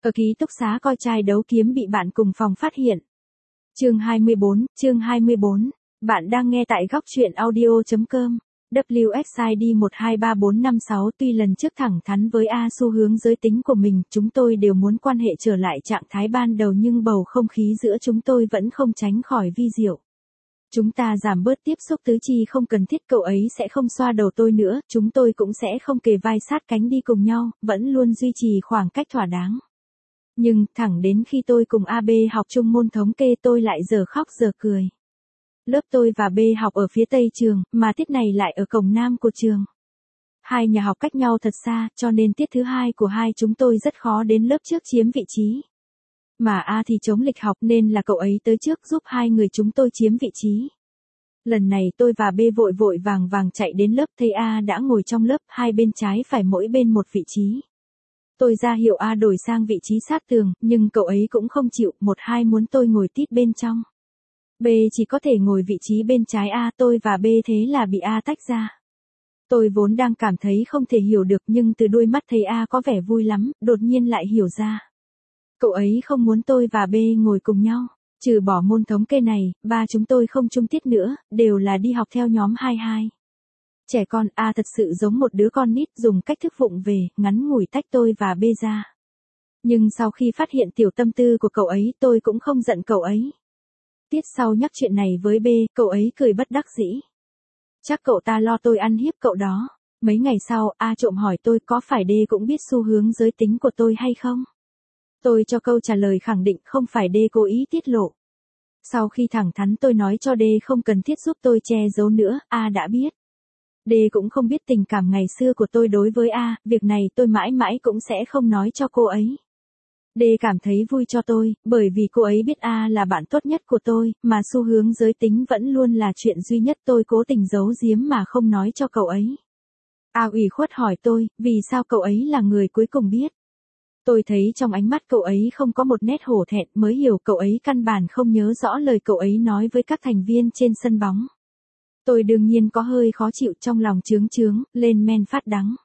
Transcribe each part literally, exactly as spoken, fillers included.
Ở ký túc xá coi trai đấu kiếm bị bạn cùng phòng phát hiện. Chương hai mươi bốn, chương hai mươi bốn. Bạn đang nghe tại góc truyện audio chấm com. W X I D một hai ba bốn năm sáu. Tuy lần trước thẳng thắn với A xu hướng giới tính của mình, chúng tôi đều muốn quan hệ trở lại trạng thái ban đầu, nhưng bầu không khí giữa chúng tôi vẫn không tránh khỏi vi diệu. Chúng ta giảm bớt tiếp xúc tứ chi không cần thiết, cậu ấy sẽ không xoa đầu tôi nữa, chúng tôi cũng sẽ không kề vai sát cánh đi cùng nhau, vẫn luôn duy trì khoảng cách thỏa đáng. Nhưng, thẳng đến khi tôi cùng a bê học chung môn thống kê tôi lại giờ khóc giờ cười. Lớp tôi và B học ở phía tây trường, mà tiết này lại ở cổng nam của trường. Hai nhà học cách nhau thật xa, cho nên tiết thứ hai của hai chúng tôi rất khó đến lớp trước chiếm vị trí. Mà A thì chống lịch học nên là cậu ấy tới trước giúp hai người chúng tôi chiếm vị trí. Lần này tôi và B vội vội vàng vàng chạy đến lớp, thấy A đã ngồi trong lớp, hai bên trái phải mỗi bên một vị trí. Tôi ra hiệu A đổi sang vị trí sát tường, nhưng cậu ấy cũng không chịu, một hai muốn tôi ngồi tít bên trong. B chỉ có thể ngồi vị trí bên trái A, tôi và B thế là bị A tách ra. Tôi vốn đang cảm thấy không thể hiểu được, nhưng từ đôi mắt thấy A có vẻ vui lắm, đột nhiên lại hiểu ra. Cậu ấy không muốn tôi và B ngồi cùng nhau. Trừ bỏ môn thống kê này, ba chúng tôi không chung tiết nữa, đều là đi học theo nhóm hai hai. Trẻ con, A thật sự giống một đứa con nít, dùng cách thức vụng về, ngắn ngủi tách tôi và B ra. Nhưng sau khi phát hiện tiểu tâm tư của cậu ấy, tôi cũng không giận cậu ấy. Tiết sau nhắc chuyện này với B, cậu ấy cười bất đắc dĩ. Chắc cậu ta lo tôi ăn hiếp cậu đó. Mấy ngày sau, A trộm hỏi tôi có phải D cũng biết xu hướng giới tính của tôi hay không? Tôi cho câu trả lời khẳng định không phải D cố ý tiết lộ. Sau khi thẳng thắn tôi nói cho D không cần thiết giúp tôi che giấu nữa, A đã biết. D cũng không biết tình cảm ngày xưa của tôi đối với A, việc này tôi mãi mãi cũng sẽ không nói cho cô ấy. D cảm thấy vui cho tôi, bởi vì cô ấy biết A là bạn tốt nhất của tôi, mà xu hướng giới tính vẫn luôn là chuyện duy nhất tôi cố tình giấu giếm mà không nói cho cậu ấy. A ủy khuất hỏi tôi, vì sao cậu ấy là người cuối cùng biết? Tôi thấy trong ánh mắt cậu ấy không có một nét hổ thẹn, mới hiểu cậu ấy căn bản không nhớ rõ lời cậu ấy nói với các thành viên trên sân bóng. Tôi đương nhiên có hơi khó chịu, trong lòng chướng chướng, lên men phát đắng.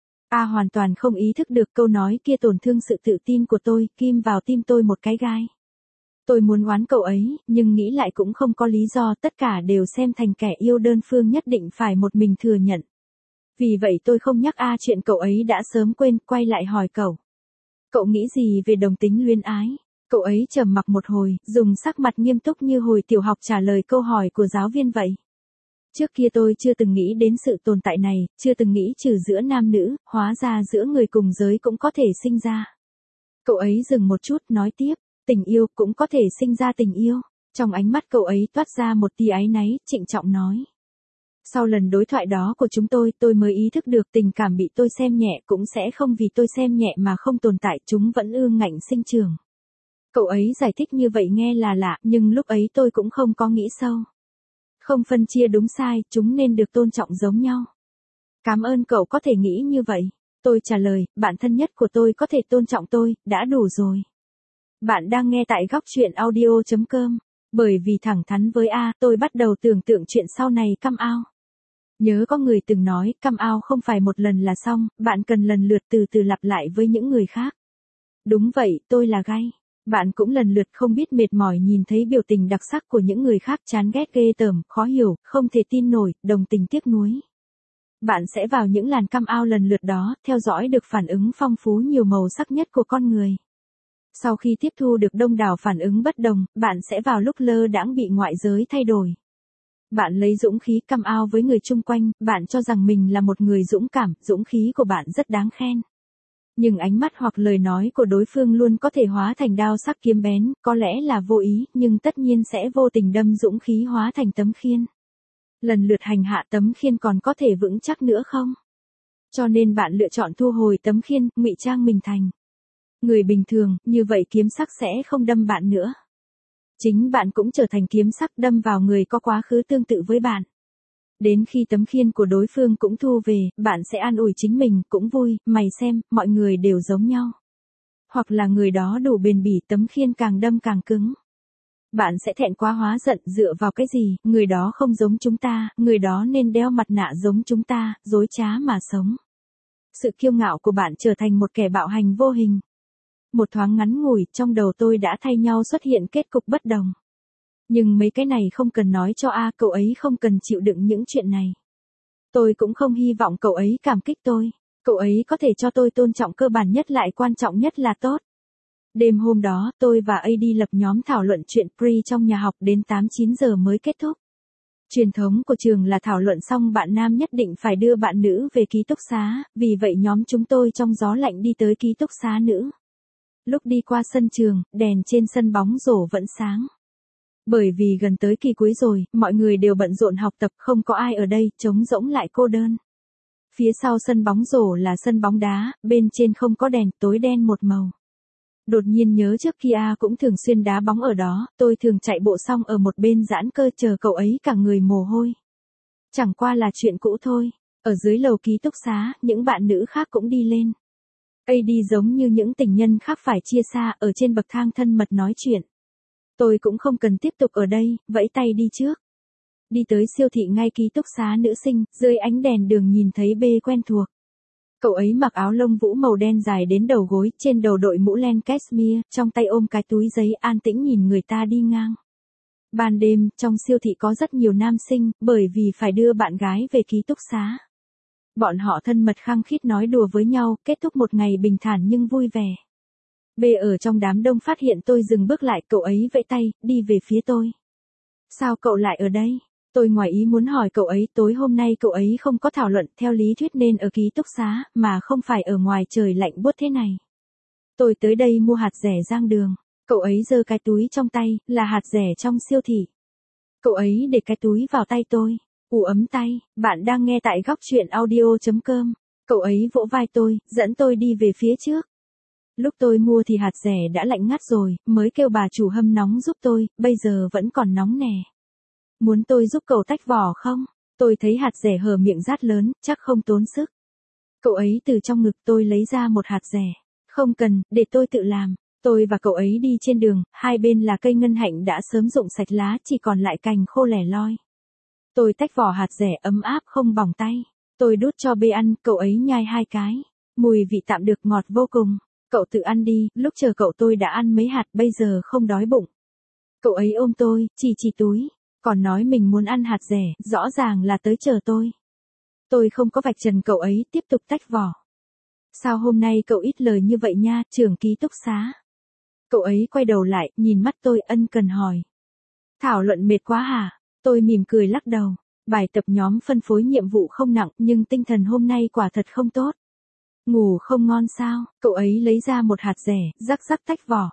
A hoàn toàn không ý thức được câu nói kia tổn thương sự tự tin của tôi, kim vào tim tôi một cái gai. Tôi muốn oán cậu ấy, nhưng nghĩ lại cũng không có lý do, tất cả đều xem thành kẻ yêu đơn phương nhất định phải một mình thừa nhận. Vì vậy tôi không nhắc A chuyện cậu ấy đã sớm quên, quay lại hỏi cậu. Cậu nghĩ gì về đồng tính luyến ái? Cậu ấy trầm mặc một hồi, dùng sắc mặt nghiêm túc như hồi tiểu học trả lời câu hỏi của giáo viên vậy. Trước kia tôi chưa từng nghĩ đến sự tồn tại này, chưa từng nghĩ trừ giữa nam nữ, hóa ra giữa người cùng giới cũng có thể sinh ra. Cậu ấy dừng một chút, nói tiếp, tình yêu cũng có thể sinh ra tình yêu. Trong ánh mắt cậu ấy toát ra một tia áy náy, trịnh trọng nói. Sau lần đối thoại đó của chúng tôi, tôi mới ý thức được tình cảm bị tôi xem nhẹ cũng sẽ không vì tôi xem nhẹ mà không tồn tại, chúng vẫn ương ngạnh sinh trưởng. Cậu ấy giải thích như vậy nghe là lạ, nhưng lúc ấy tôi cũng không có nghĩ sâu. Không phân chia đúng sai, chúng nên được tôn trọng giống nhau. Cảm ơn cậu có thể nghĩ như vậy. Tôi trả lời, bạn thân nhất của tôi có thể tôn trọng tôi, đã đủ rồi. Bạn đang nghe tại góc truyện audio chấm com. Bởi vì thẳng thắn với A, tôi bắt đầu tưởng tượng chuyện sau này come out. Nhớ có người từng nói, come out không phải một lần là xong, bạn cần lần lượt từ từ lặp lại với những người khác. Đúng vậy, tôi là gay. Bạn cũng lần lượt không biết mệt mỏi nhìn thấy biểu tình đặc sắc của những người khác, chán ghét ghê tởm, khó hiểu, không thể tin nổi, đồng tình tiếc nuối. Bạn sẽ vào những làn come out lần lượt đó, theo dõi được phản ứng phong phú nhiều màu sắc nhất của con người. Sau khi tiếp thu được đông đảo phản ứng bất đồng, bạn sẽ vào lúc lơ đãng bị ngoại giới thay đổi. Bạn lấy dũng khí come out với người chung quanh, bạn cho rằng mình là một người dũng cảm, dũng khí của bạn rất đáng khen. Nhưng ánh mắt hoặc lời nói của đối phương luôn có thể hóa thành đao sắc kiếm bén, có lẽ là vô ý, nhưng tất nhiên sẽ vô tình đâm dũng khí hóa thành tấm khiên. Lần lượt hành hạ tấm khiên còn có thể vững chắc nữa không? Cho nên bạn lựa chọn thu hồi tấm khiên, ngụy trang mình thành người bình thường, như vậy kiếm sắc sẽ không đâm bạn nữa. Chính bạn cũng trở thành kiếm sắc đâm vào người có quá khứ tương tự với bạn. Đến khi tấm khiên của đối phương cũng thu về, bạn sẽ an ủi chính mình, cũng vui, mày xem, mọi người đều giống nhau. Hoặc là người đó đủ bền bỉ, tấm khiên càng đâm càng cứng. Bạn sẽ thẹn quá hóa giận, dựa vào cái gì, người đó không giống chúng ta, người đó nên đeo mặt nạ giống chúng ta, dối trá mà sống. Sự kiêu ngạo của bạn trở thành một kẻ bạo hành vô hình. Một thoáng ngắn ngủi, trong đầu tôi đã thay nhau xuất hiện kết cục bất đồng. Nhưng mấy cái này không cần nói cho A, cậu ấy không cần chịu đựng những chuyện này. Tôi cũng không hy vọng cậu ấy cảm kích tôi. Cậu ấy có thể cho tôi tôn trọng cơ bản nhất lại quan trọng nhất là tốt. Đêm hôm đó, tôi và a đê lập nhóm thảo luận chuyện pre trong nhà học đến tám chín giờ mới kết thúc. Truyền thống của trường là thảo luận xong bạn nam nhất định phải đưa bạn nữ về ký túc xá, vì vậy nhóm chúng tôi trong gió lạnh đi tới ký túc xá nữ. Lúc đi qua sân trường, đèn trên sân bóng rổ vẫn sáng. Bởi vì gần tới kỳ cuối rồi, mọi người đều bận rộn học tập, không có ai ở đây, trống rỗng lại cô đơn. Phía sau sân bóng rổ là sân bóng đá, bên trên không có đèn, tối đen một màu. Đột nhiên nhớ trước kia cũng thường xuyên đá bóng ở đó, tôi thường chạy bộ xong ở một bên giãn cơ chờ cậu ấy cả người mồ hôi. Chẳng qua là chuyện cũ thôi. Ở dưới lầu ký túc xá, những bạn nữ khác cũng đi lên. a đê giống như những tình nhân khác phải chia xa, ở trên bậc thang thân mật nói chuyện. Tôi cũng không cần tiếp tục ở đây, vẫy tay đi trước. Đi tới siêu thị ngay ký túc xá nữ sinh, dưới ánh đèn đường nhìn thấy B quen thuộc. Cậu ấy mặc áo lông vũ màu đen dài đến đầu gối, trên đầu đội mũ len cashmere, trong tay ôm cái túi giấy an tĩnh nhìn người ta đi ngang. Ban đêm, trong siêu thị có rất nhiều nam sinh, bởi vì phải đưa bạn gái về ký túc xá. Bọn họ thân mật khăng khít nói đùa với nhau, kết thúc một ngày bình thản nhưng vui vẻ. B ở trong đám đông phát hiện tôi dừng bước lại, cậu ấy vẫy tay, đi về phía tôi. Sao cậu lại ở đây? Tôi ngoài ý muốn hỏi cậu ấy, tối hôm nay cậu ấy không có thảo luận, theo lý thuyết nên ở ký túc xá, mà không phải ở ngoài trời lạnh buốt thế này. Tôi tới đây mua hạt dẻ rang đường. Cậu ấy giơ cái túi trong tay, là hạt dẻ trong siêu thị. Cậu ấy để cái túi vào tay tôi. Ủ ấm tay, bạn đang nghe tại góc truyện audio chấm com. Cậu ấy vỗ vai tôi, dẫn tôi đi về phía trước. Lúc tôi mua thì hạt dẻ đã lạnh ngắt rồi, mới kêu bà chủ hâm nóng giúp tôi, bây giờ vẫn còn nóng nè. Muốn tôi giúp cậu tách vỏ không? Tôi thấy hạt dẻ hở miệng rát lớn, chắc không tốn sức. Cậu ấy từ trong ngực tôi lấy ra một hạt dẻ. Không cần, để tôi tự làm. Tôi và cậu ấy đi trên đường, hai bên là cây ngân hạnh đã sớm rụng sạch lá, chỉ còn lại cành khô lẻ loi. Tôi tách vỏ hạt dẻ ấm áp không bỏng tay. Tôi đút cho B ăn, cậu ấy nhai hai cái. Mùi vị tạm được, ngọt vô cùng. Cậu tự ăn đi, lúc chờ cậu tôi đã ăn mấy hạt, bây giờ không đói bụng. Cậu ấy ôm tôi, chỉ chỉ túi. Còn nói mình muốn ăn hạt dẻ, rõ ràng là tới chờ tôi. Tôi không có vạch trần cậu ấy, tiếp tục tách vỏ. Sao hôm nay cậu ít lời như vậy nha, trưởng ký túc xá? Cậu ấy quay đầu lại, nhìn mắt tôi ân cần hỏi. Thảo luận mệt quá hả? Tôi mỉm cười lắc đầu. Bài tập nhóm phân phối nhiệm vụ không nặng, nhưng tinh thần hôm nay quả thật không tốt. Ngủ không ngon sao? Cậu ấy lấy ra một hạt dẻ, rắc rắc tách vỏ.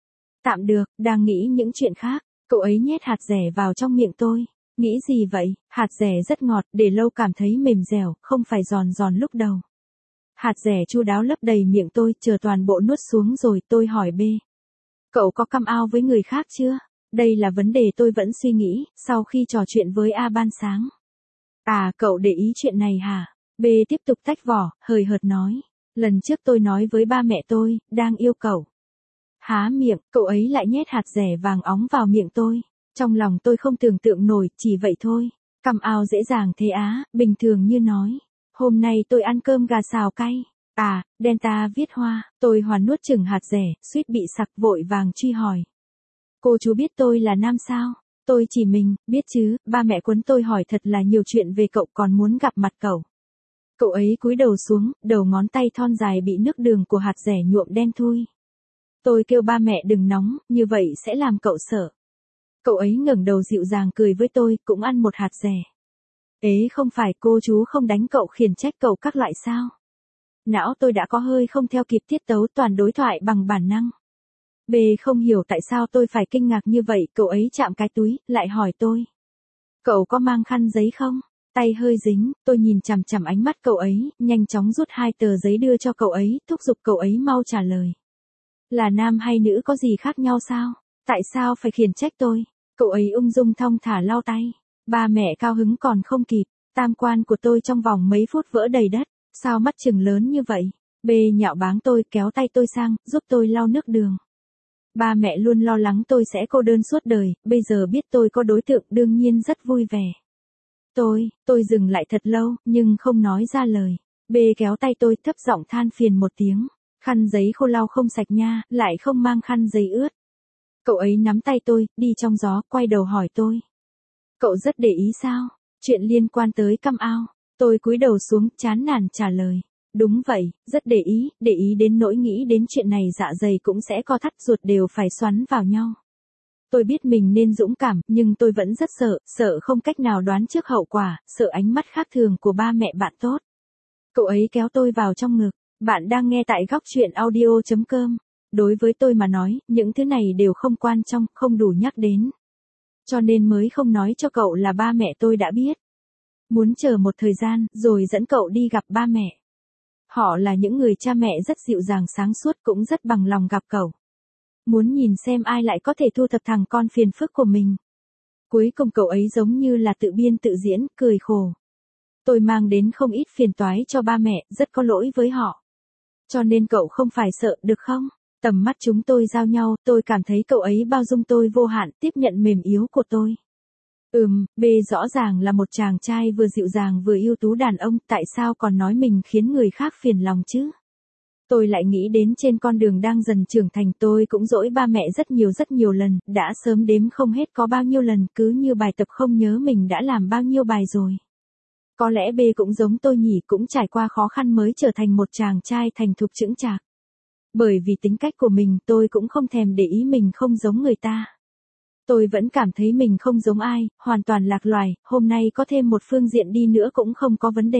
Tạm được, đang nghĩ những chuyện khác. Cậu ấy nhét hạt dẻ vào trong miệng tôi. Nghĩ gì vậy? Hạt dẻ rất ngọt, để lâu cảm thấy mềm dẻo, không phải giòn giòn lúc đầu. Hạt dẻ chu đáo lấp đầy miệng tôi, chờ toàn bộ nuốt xuống rồi tôi hỏi B. Cậu có căm ao với người khác chưa? Đây là vấn đề tôi vẫn suy nghĩ, sau khi trò chuyện với A ban sáng. À, cậu để ý chuyện này hả? B tiếp tục tách vỏ, hời hợt nói. Lần trước tôi nói với ba mẹ tôi, đang yêu cậu. Há miệng, cậu ấy lại nhét hạt dẻ vàng óng vào miệng tôi. Trong lòng tôi không tưởng tượng nổi, chỉ vậy thôi. Căm ao dễ dàng thế á, bình thường như nói. Hôm nay tôi ăn cơm gà xào cay. À, Delta viết hoa, tôi hoàn nuốt chửng hạt dẻ, suýt bị sặc, vội vàng truy hỏi. Cô chú biết tôi là nam sao? Tôi chỉ mình, biết chứ, ba mẹ quấn tôi hỏi thật là nhiều chuyện về cậu, còn muốn gặp mặt cậu. Cậu ấy cúi đầu xuống, đầu ngón tay thon dài bị nước đường của hạt dẻ nhuộm đen thui. Tôi kêu ba mẹ đừng nóng, như vậy sẽ làm cậu sợ. Cậu ấy ngẩng đầu dịu dàng cười với tôi, cũng ăn một hạt dẻ. Ế không phải, cô chú không đánh cậu, khiển trách cậu các loại sao? Não tôi đã có hơi không theo kịp tiết tấu, toàn đối thoại bằng bản năng. B không hiểu tại sao tôi phải kinh ngạc như vậy, cậu ấy chạm cái túi, lại hỏi tôi. Cậu có mang khăn giấy không? Tay hơi dính, tôi nhìn chằm chằm ánh mắt cậu ấy, nhanh chóng rút hai tờ giấy đưa cho cậu ấy, thúc giục cậu ấy mau trả lời. Là nam hay nữ có gì khác nhau sao? Tại sao phải khiển trách tôi? Cậu ấy ung dung thong thả lau tay. Ba mẹ cao hứng còn không kịp, tam quan của tôi trong vòng mấy phút vỡ đầy đất. Sao mắt chừng lớn như vậy? B nhạo báng tôi, kéo tay tôi sang, giúp tôi lau nước đường. Ba mẹ luôn lo lắng tôi sẽ cô đơn suốt đời, bây giờ biết tôi có đối tượng đương nhiên rất vui vẻ. Tôi, tôi dừng lại thật lâu, nhưng không nói ra lời. B kéo tay tôi, thấp giọng than phiền một tiếng. Khăn giấy khô lau không sạch nha, lại không mang khăn giấy ướt. Cậu ấy nắm tay tôi, đi trong gió, quay đầu hỏi tôi. Cậu rất để ý sao? Chuyện liên quan tới căm ao. Tôi cúi đầu xuống, chán nản trả lời. Đúng vậy, rất để ý, để ý đến nỗi nghĩ đến chuyện này dạ dày cũng sẽ co thắt, ruột đều phải xoắn vào nhau. Tôi biết mình nên dũng cảm, nhưng tôi vẫn rất sợ, sợ không cách nào đoán trước hậu quả, sợ ánh mắt khác thường của ba mẹ bạn tốt. Cậu ấy kéo tôi vào trong ngực. Bạn đang nghe tại góc truyện audio chấm com. Đối với tôi mà nói, những thứ này đều không quan trọng, không đủ nhắc đến. Cho nên mới không nói cho cậu là ba mẹ tôi đã biết. Muốn chờ một thời gian, rồi dẫn cậu đi gặp ba mẹ. Họ là những người cha mẹ rất dịu dàng sáng suốt, cũng rất bằng lòng gặp cậu. Muốn nhìn xem ai lại có thể thu thập thằng con phiền phức của mình. Cuối cùng cậu ấy giống như là tự biên tự diễn, cười khổ. Tôi mang đến không ít phiền toái cho ba mẹ, rất có lỗi với họ. Cho nên cậu không phải sợ, được không? Tầm mắt chúng tôi giao nhau, tôi cảm thấy cậu ấy bao dung tôi vô hạn, tiếp nhận mềm yếu của tôi. Ừm, B rõ ràng là một chàng trai vừa dịu dàng vừa ưu tú đàn ông, tại sao còn nói mình khiến người khác phiền lòng chứ? Tôi lại nghĩ đến trên con đường đang dần trưởng thành, tôi cũng dỗi ba mẹ rất nhiều rất nhiều lần, đã sớm đếm không hết có bao nhiêu lần, cứ như bài tập không nhớ mình đã làm bao nhiêu bài rồi. Có lẽ B cũng giống tôi nhỉ, cũng trải qua khó khăn mới trở thành một chàng trai thành thục chững chạc. Bởi vì tính cách của mình, tôi cũng không thèm để ý mình không giống người ta. Tôi vẫn cảm thấy mình không giống ai, hoàn toàn lạc loài, hôm nay có thêm một phương diện đi nữa cũng không có vấn đề.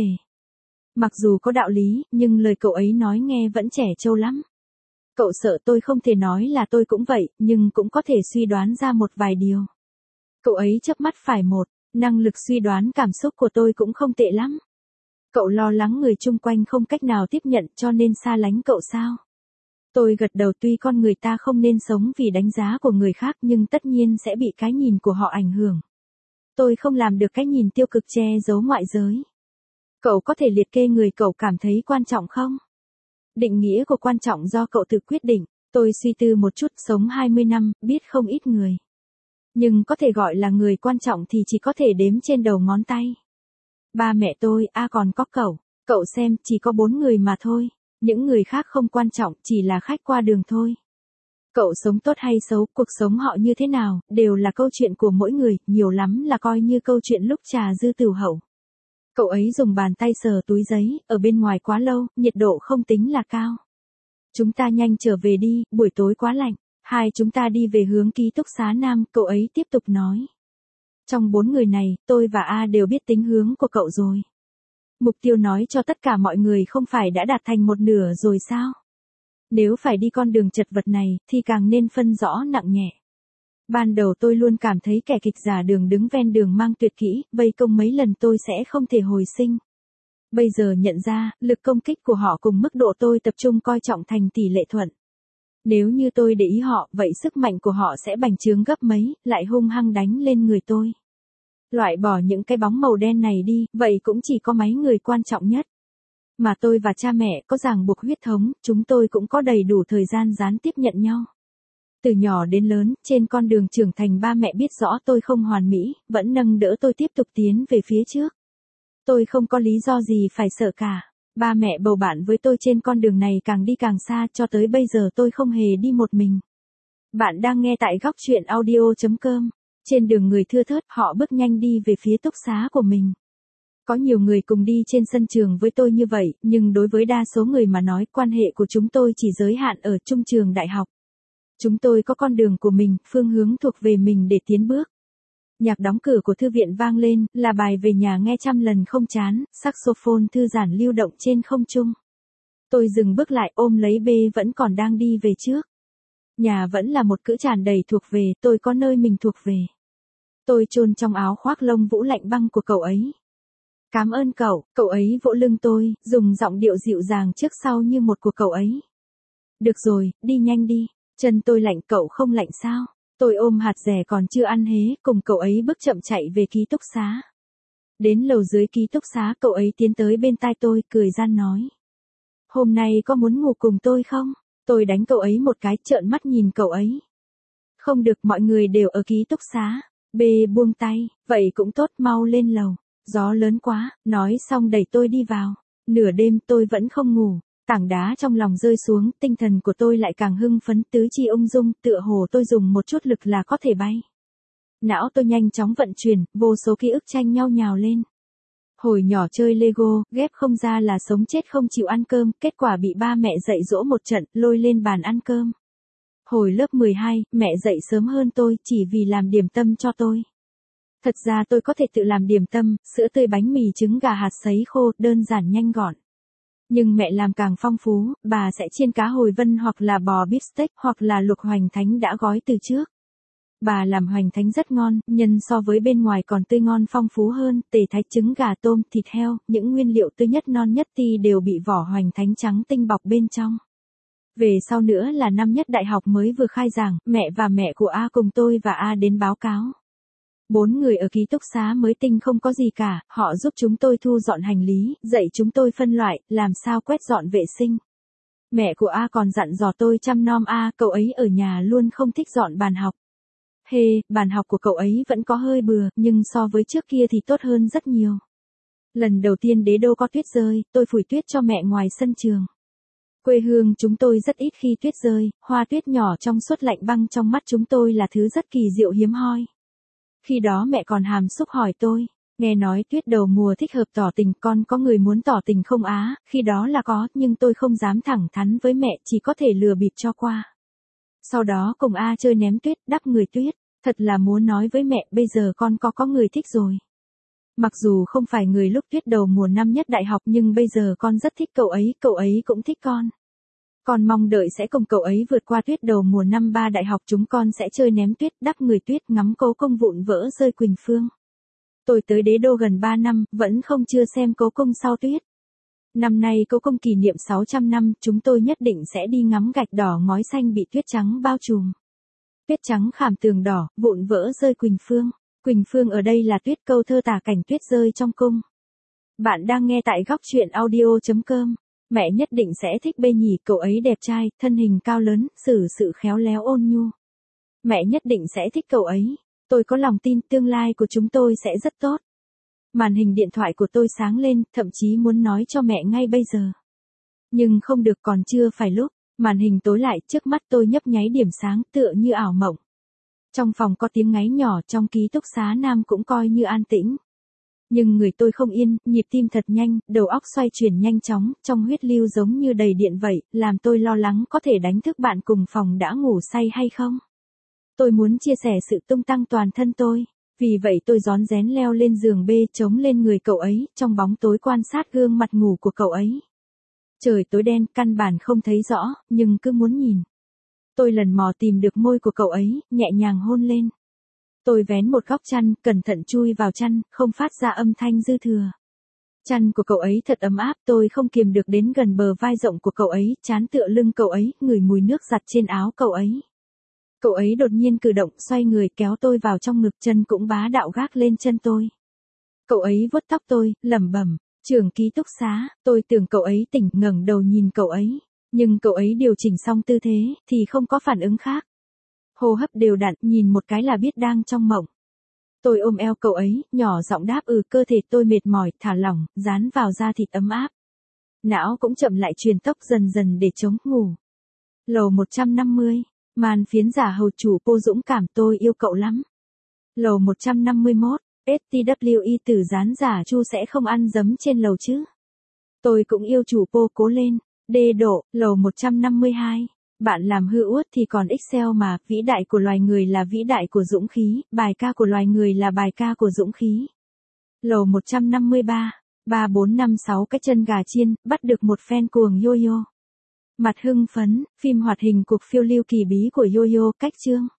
Mặc dù có đạo lý, nhưng lời cậu ấy nói nghe vẫn trẻ trâu lắm. Cậu sợ tôi không thể nói là tôi cũng vậy, nhưng cũng có thể suy đoán ra một vài điều. Cậu ấy chớp mắt phải một, năng lực suy đoán cảm xúc của tôi cũng không tệ lắm. Cậu lo lắng người chung quanh không cách nào tiếp nhận cho nên xa lánh cậu sao? Tôi gật đầu, tuy con người ta không nên sống vì đánh giá của người khác nhưng tất nhiên sẽ bị cái nhìn của họ ảnh hưởng. Tôi không làm được cái nhìn tiêu cực che giấu ngoại giới. Cậu có thể liệt kê người cậu cảm thấy quan trọng không? Định nghĩa của quan trọng do cậu tự quyết định. Tôi suy tư một chút, sống hai mươi năm, biết không ít người. Nhưng có thể gọi là người quan trọng thì chỉ có thể đếm trên đầu ngón tay. Ba mẹ tôi, a à còn có cậu. Cậu xem, chỉ có bốn người mà thôi. Những người khác không quan trọng, chỉ là khách qua đường thôi. Cậu sống tốt hay xấu, cuộc sống họ như thế nào, đều là câu chuyện của mỗi người, nhiều lắm là coi như câu chuyện lúc trà dư tửu hậu. Cậu ấy dùng bàn tay sờ túi giấy, ở bên ngoài quá lâu, nhiệt độ không tính là cao. Chúng ta nhanh trở về đi, buổi tối quá lạnh. Hai chúng ta đi về hướng ký túc xá Nam, cậu ấy tiếp tục nói. Trong bốn người này, tôi và A đều biết tính hướng của cậu rồi. Mục tiêu nói cho tất cả mọi người không phải đã đạt thành một nửa rồi sao? Nếu phải đi con đường chật vật này, thì càng nên phân rõ nặng nhẹ. Ban đầu tôi luôn cảm thấy kẻ kịch giả đường đứng ven đường mang tuyệt kỹ, vây công mấy lần tôi sẽ không thể hồi sinh. Bây giờ nhận ra, lực công kích của họ cùng mức độ tôi tập trung coi trọng thành tỷ lệ thuận. Nếu như tôi để ý họ, vậy sức mạnh của họ sẽ bành trướng gấp mấy, lại hung hăng đánh lên người tôi. Loại bỏ những cái bóng màu đen này đi, vậy cũng chỉ có mấy người quan trọng nhất. Mà tôi và cha mẹ có ràng buộc huyết thống, chúng tôi cũng có đầy đủ thời gian gián tiếp nhận nhau. Từ nhỏ đến lớn, trên con đường trưởng thành ba mẹ biết rõ tôi không hoàn mỹ, vẫn nâng đỡ tôi tiếp tục tiến về phía trước. Tôi không có lý do gì phải sợ cả. Ba mẹ bầu bạn với tôi trên con đường này càng đi càng xa, cho tới bây giờ tôi không hề đi một mình. Bạn đang nghe tại góc truyện audio chấm com. Trên đường người thưa thớt, họ bước nhanh đi về phía túc xá của mình. Có nhiều người cùng đi trên sân trường với tôi như vậy, nhưng đối với đa số người mà nói, quan hệ của chúng tôi chỉ giới hạn ở trung trường đại học. Chúng tôi có con đường của mình, phương hướng thuộc về mình để tiến bước. Nhạc đóng cửa của thư viện vang lên, là bài về nhà nghe trăm lần không chán, saxophone thư giãn lưu động trên không trung. Tôi dừng bước lại, ôm lấy B vẫn còn đang đi về trước. Nhà vẫn là một cữ tràn đầy thuộc về, tôi có nơi mình thuộc về. Tôi chôn trong áo khoác lông vũ lạnh băng của cậu ấy. Cảm ơn cậu, cậu ấy vỗ lưng tôi, dùng giọng điệu dịu dàng trước sau như một của cậu ấy. Được rồi, đi nhanh đi, chân tôi lạnh, cậu không lạnh sao? Tôi ôm hạt dẻ còn chưa ăn hế, cùng cậu ấy bước chậm chạy về ký túc xá. Đến lầu dưới ký túc xá, cậu ấy tiến tới bên tai tôi, cười gian nói. Hôm nay có muốn ngủ cùng tôi không? Tôi đánh cậu ấy một cái, trợn mắt nhìn cậu ấy. Không được, mọi người đều ở ký túc xá. B buông tay, vậy cũng tốt, mau lên lầu. Gió lớn quá, nói xong đẩy tôi đi vào. Nửa đêm tôi vẫn không ngủ. Tảng đá trong lòng rơi xuống, tinh thần của tôi lại càng hưng phấn, tứ chi ung dung, tựa hồ tôi dùng một chút lực là có thể bay. Não tôi nhanh chóng vận chuyển, vô số ký ức tranh nhau nhào lên. Hồi nhỏ chơi Lego, ghép không ra là sống chết không chịu ăn cơm, kết quả bị ba mẹ dạy dỗ một trận, lôi lên bàn ăn cơm. Hồi lớp mười hai, mẹ dậy sớm hơn tôi, chỉ vì làm điểm tâm cho tôi. Thật ra tôi có thể tự làm điểm tâm, sữa tươi, bánh mì, trứng gà, hạt sấy khô, đơn giản nhanh gọn. Nhưng mẹ làm càng phong phú, bà sẽ chiên cá hồi vân hoặc là bò beef steak hoặc là luộc hoành thánh đã gói từ trước. Bà làm hoành thánh rất ngon, nhân so với bên ngoài còn tươi ngon phong phú hơn, tề thái, trứng gà, tôm, thịt heo, những nguyên liệu tươi nhất non nhất ti đều bị vỏ hoành thánh trắng tinh bọc bên trong. Về sau nữa là năm nhất đại học mới vừa khai giảng, mẹ và mẹ của A cùng tôi và A đến báo cáo. Bốn người ở ký túc xá mới tinh không có gì cả, họ giúp chúng tôi thu dọn hành lý, dạy chúng tôi phân loại, làm sao quét dọn vệ sinh. Mẹ của A còn dặn dò tôi chăm nom A, cậu ấy ở nhà luôn không thích dọn bàn học. Hê, hey, bàn học của cậu ấy vẫn có hơi bừa, nhưng so với trước kia thì tốt hơn rất nhiều. Lần đầu tiên đế đô có tuyết rơi, tôi phủi tuyết cho mẹ ngoài sân trường. Quê hương chúng tôi rất ít khi tuyết rơi, hoa tuyết nhỏ trong suốt lạnh băng trong mắt chúng tôi là thứ rất kỳ diệu hiếm hoi. Khi đó mẹ còn hàm xúc hỏi tôi, nghe nói tuyết đầu mùa thích hợp tỏ tình, con có người muốn tỏ tình không á, khi đó là có, nhưng tôi không dám thẳng thắn với mẹ, chỉ có thể lừa bịp cho qua. Sau đó cùng A chơi ném tuyết, đắp người tuyết, thật là muốn nói với mẹ, bây giờ con có có người thích rồi. Mặc dù không phải người lúc tuyết đầu mùa năm nhất đại học nhưng bây giờ con rất thích cậu ấy, cậu ấy cũng thích con. Con mong đợi sẽ cùng cậu ấy vượt qua tuyết đầu mùa năm ba đại học, chúng con sẽ chơi ném tuyết, đắp người tuyết, ngắm cố cung vụn vỡ rơi Quỳnh Phương. Tôi tới đế đô gần ba năm, vẫn không chưa xem cố cung sau tuyết. Năm nay cố cung kỷ niệm sáu trăm năm, chúng tôi nhất định sẽ đi ngắm gạch đỏ ngói xanh bị tuyết trắng bao trùm. Tuyết trắng khảm tường đỏ, vụn vỡ rơi Quỳnh Phương. Quỳnh Phương ở đây là tuyết, câu thơ tả cảnh tuyết rơi trong cung. Bạn đang nghe tại góc truyện audio chấm com. Mẹ nhất định sẽ thích B nhỉ, cậu ấy đẹp trai, thân hình cao lớn, xử sự khéo léo ôn nhu. Mẹ nhất định sẽ thích cậu ấy. Tôi có lòng tin tương lai của chúng tôi sẽ rất tốt. Màn hình điện thoại của tôi sáng lên, thậm chí muốn nói cho mẹ ngay bây giờ. Nhưng không được, còn chưa phải lúc. Màn hình tối lại, trước mắt tôi nhấp nháy điểm sáng, tựa như ảo mộng. Trong phòng có tiếng ngáy nhỏ, trong ký túc xá nam cũng coi như an tĩnh. Nhưng người tôi không yên, nhịp tim thật nhanh, đầu óc xoay chuyển nhanh chóng, trong huyết lưu giống như đầy điện vậy, làm tôi lo lắng có thể đánh thức bạn cùng phòng đã ngủ say hay không. Tôi muốn chia sẻ sự tung tăng toàn thân tôi, vì vậy tôi rón rén leo lên giường B, chống lên người cậu ấy, trong bóng tối quan sát gương mặt ngủ của cậu ấy. Trời tối đen, căn bản không thấy rõ, nhưng cứ muốn nhìn. Tôi lần mò tìm được môi của cậu ấy, nhẹ nhàng hôn lên. Tôi vén một góc chăn, cẩn thận chui vào chăn, không phát ra âm thanh dư thừa. Chăn của cậu ấy thật ấm áp, tôi không kiềm được đến gần bờ vai rộng của cậu ấy, trán tựa lưng cậu ấy, ngửi mùi nước giặt trên áo cậu ấy. Cậu ấy đột nhiên cử động, xoay người kéo tôi vào trong ngực, chân cũng bá đạo gác lên chân tôi. Cậu ấy vuốt tóc tôi, lẩm bẩm, trưởng ký túc xá, tôi tưởng cậu ấy tỉnh, ngẩng đầu nhìn cậu ấy. Nhưng cậu ấy điều chỉnh xong tư thế, thì không có phản ứng khác. Hô hấp đều đặn, nhìn một cái là biết đang trong mộng. Tôi ôm eo cậu ấy, nhỏ giọng đáp ừ, cơ thể tôi mệt mỏi, thả lỏng, dán vào da thịt ấm áp. Não cũng chậm lại truyền tốc dần dần để chống ngủ. Lầu một trăm năm mươi, màn phiến giả hầu chủ cô dũng cảm, tôi yêu cậu lắm. Lầu một trăm năm mươi mốt, ét tê vê i tử dán giả chu sẽ không ăn dấm trên lầu chứ. Tôi cũng yêu chủ cô, cố lên. Đê độ, lầu một trăm năm mươi hai. Bạn làm hư uất thì còn Excel mà, vĩ đại của loài người là vĩ đại của dũng khí, bài ca của loài người là bài ca của dũng khí. Lầu một trăm năm mươi ba, ba bốn năm sáu cái chân gà chiên, bắt được một fan cuồng yo-yo. Mặt hưng phấn, phim hoạt hình cuộc phiêu lưu kỳ bí của yo-yo, cách chương.